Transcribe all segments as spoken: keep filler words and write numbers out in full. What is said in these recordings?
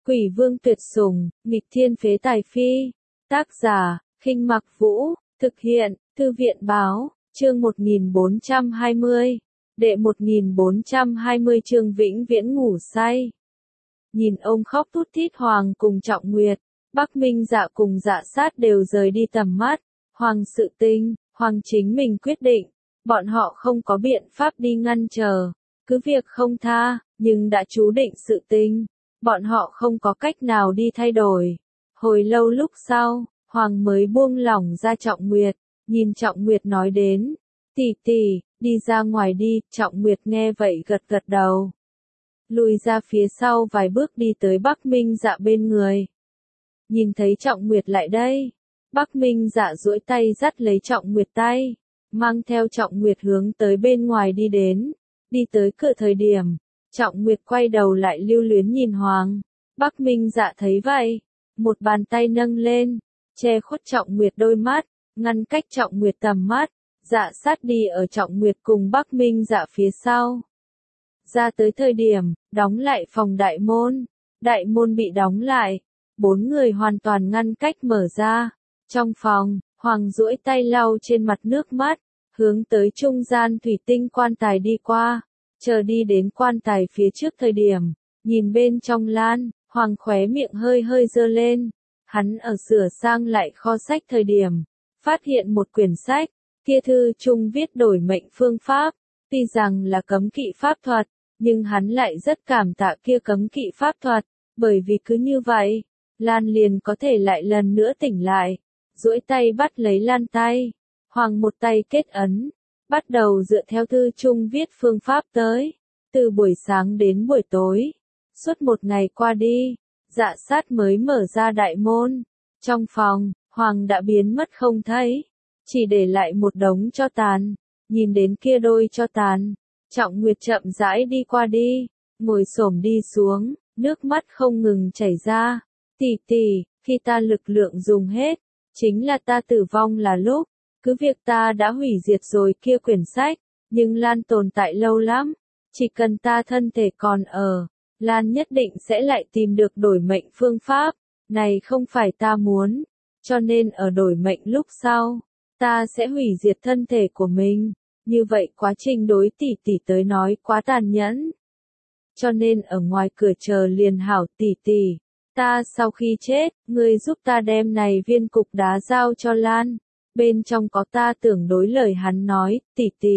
Quỷ vương tuyệt sủng, nghịch thiên phế tài phi. Tác giả, Khinh Mặc Vũ, thực hiện, Thư viện báo, chương một nghìn bốn trăm hai mươi. Đệ một nghìn bốn trăm hai mươi chương vĩnh viễn ngủ say. Nhìn ông khóc thút thít Hoàng cùng Trọng Nguyệt, Bắc Minh Dạ cùng Dạ Sát đều rời đi tầm mắt. Hoàng sự tình, Hoàng chính mình quyết định, bọn họ không có biện pháp đi ngăn trở, cứ việc không tha, nhưng đã chú định sự tình, bọn họ không có cách nào đi thay đổi. Hồi lâu lúc sau, Hoàng mới buông lỏng ra Trọng Nguyệt, nhìn Trọng Nguyệt nói đến, tỷ tỷ, đi ra ngoài đi. Trọng Nguyệt nghe vậy gật gật đầu, lùi ra phía sau vài bước đi tới Bắc Minh Dạ bên người. Nhìn thấy Trọng Nguyệt lại đây, Bắc Minh Dạ duỗi tay dắt lấy Trọng Nguyệt tay, mang theo Trọng Nguyệt hướng tới bên ngoài đi đến. Đi tới cửa thời điểm, Trọng Nguyệt quay đầu lại lưu luyến nhìn Hoàng. Bắc Minh Dạ thấy vậy, một bàn tay nâng lên, che khuất Trọng Nguyệt đôi mắt, ngăn cách Trọng Nguyệt tầm mắt. Dạ Sát đi ở Trọng Nguyệt cùng Bắc Minh Dạ phía sau. Ra tới thời điểm, đóng lại phòng đại môn. Đại môn bị đóng lại, bốn người hoàn toàn ngăn cách mở ra. Trong phòng, Hoàng duỗi tay lau trên mặt nước mắt, hướng tới trung gian thủy tinh quan tài đi qua. Chờ đi đến quan tài phía trước thời điểm, nhìn bên trong lan, Hoàng khóe miệng hơi hơi giơ lên. Hắn ở sửa sang lại kho sách thời điểm, phát hiện một quyển sách, kia thư chung viết đổi mệnh phương pháp. Tuy rằng là cấm kỵ pháp thuật, nhưng hắn lại rất cảm tạ kia cấm kỵ pháp thuật, bởi vì cứ như vậy, Lan liền có thể lại lần nữa tỉnh lại. Duỗi tay bắt lấy Lan tay, Hoàng một tay kết ấn, bắt đầu dựa theo thư chung viết phương pháp tới. Từ buổi sáng đến buổi tối, suốt một ngày qua đi, Dạ Sát mới mở ra đại môn. Trong phòng, Hoàng đã biến mất không thấy, chỉ để lại một đống tro tàn. Nhìn đến kia đôi tro tàn, Trọng Nguyệt chậm rãi đi qua đi, ngồi xổm đi xuống, nước mắt không ngừng chảy ra. Tỷ tỷ, khi ta lực lượng dùng hết, chính là ta tử vong là lúc, cứ việc ta đã hủy diệt rồi kia quyển sách, nhưng Lan tồn tại lâu lắm, chỉ cần ta thân thể còn ở, Lan nhất định sẽ lại tìm được đổi mệnh phương pháp. Này không phải ta muốn, cho nên ở đổi mệnh lúc sau, ta sẽ hủy diệt thân thể của mình. Như vậy quá trình đối tỷ tỷ tới nói quá tàn nhẫn, cho nên ở ngoài cửa chờ liền hảo. Tỷ tỷ, ta sau khi chết, ngươi giúp ta đem này viên cục đá giao cho Lan, bên trong có ta tưởng đối lời hắn nói. Tỷ tỷ,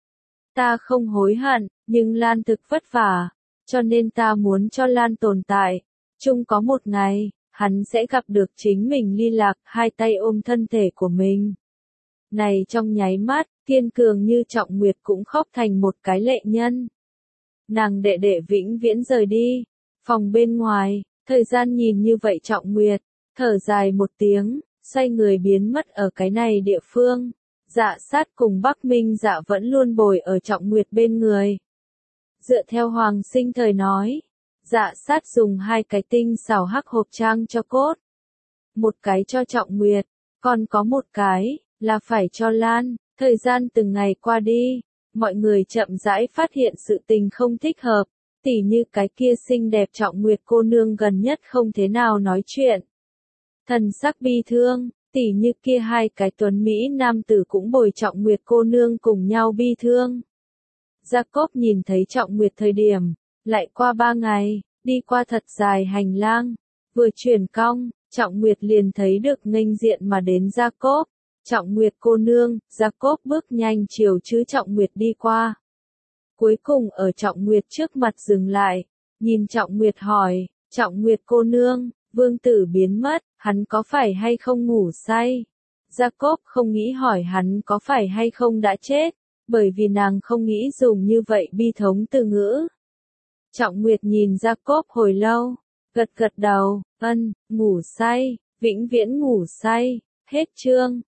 ta không hối hận, nhưng Lan thực vất vả, cho nên ta muốn cho Lan tồn tại. Chung có một ngày, hắn sẽ gặp được chính mình ly lạc, hai tay ôm thân thể của mình. Này trong nháy mắt, kiên cường như Trọng Nguyệt cũng khóc thành một cái lệ nhân. Nàng đệ đệ vĩnh viễn rời đi. Phòng bên ngoài, thời gian nhìn như vậy Trọng Nguyệt, thở dài một tiếng, xoay người biến mất ở cái này địa phương. Dạ Sát cùng Bắc Minh Dạ vẫn luôn bồi ở Trọng Nguyệt bên người. Dựa theo Hoàng sinh thời nói, Dạ Sát dùng hai cái tinh xảo hắc hộp trang cho cốt. Một cái cho Trọng Nguyệt, còn có một cái là phải cho Lan. Thời gian từng ngày qua đi, mọi người chậm rãi phát hiện sự tình không thích hợp, tỉ như cái kia xinh đẹp Trọng Nguyệt cô nương gần nhất không thế nào nói chuyện. Thần sắc bi thương, tỉ như kia hai cái tuấn Mỹ nam tử cũng bồi Trọng Nguyệt cô nương cùng nhau bi thương. Jacob nhìn thấy Trọng Nguyệt thời điểm, lại qua ba ngày, đi qua thật dài hành lang, vừa chuyển cong, Trọng Nguyệt liền thấy được nghênh diện mà đến Jacob. Trọng Nguyệt cô nương. Jacob bước nhanh chiều chứ Trọng Nguyệt đi qua. Cuối cùng ở Trọng Nguyệt trước mặt dừng lại, nhìn Trọng Nguyệt hỏi, Trọng Nguyệt cô nương, vương tử biến mất, hắn có phải hay không ngủ say? Jacob không nghĩ hỏi hắn có phải hay không đã chết, bởi vì nàng không nghĩ dùng như vậy bi thống từ ngữ. Trọng Nguyệt nhìn Jacob hồi lâu, gật gật đầu, ân, ngủ say, vĩnh viễn ngủ say. Hết chương.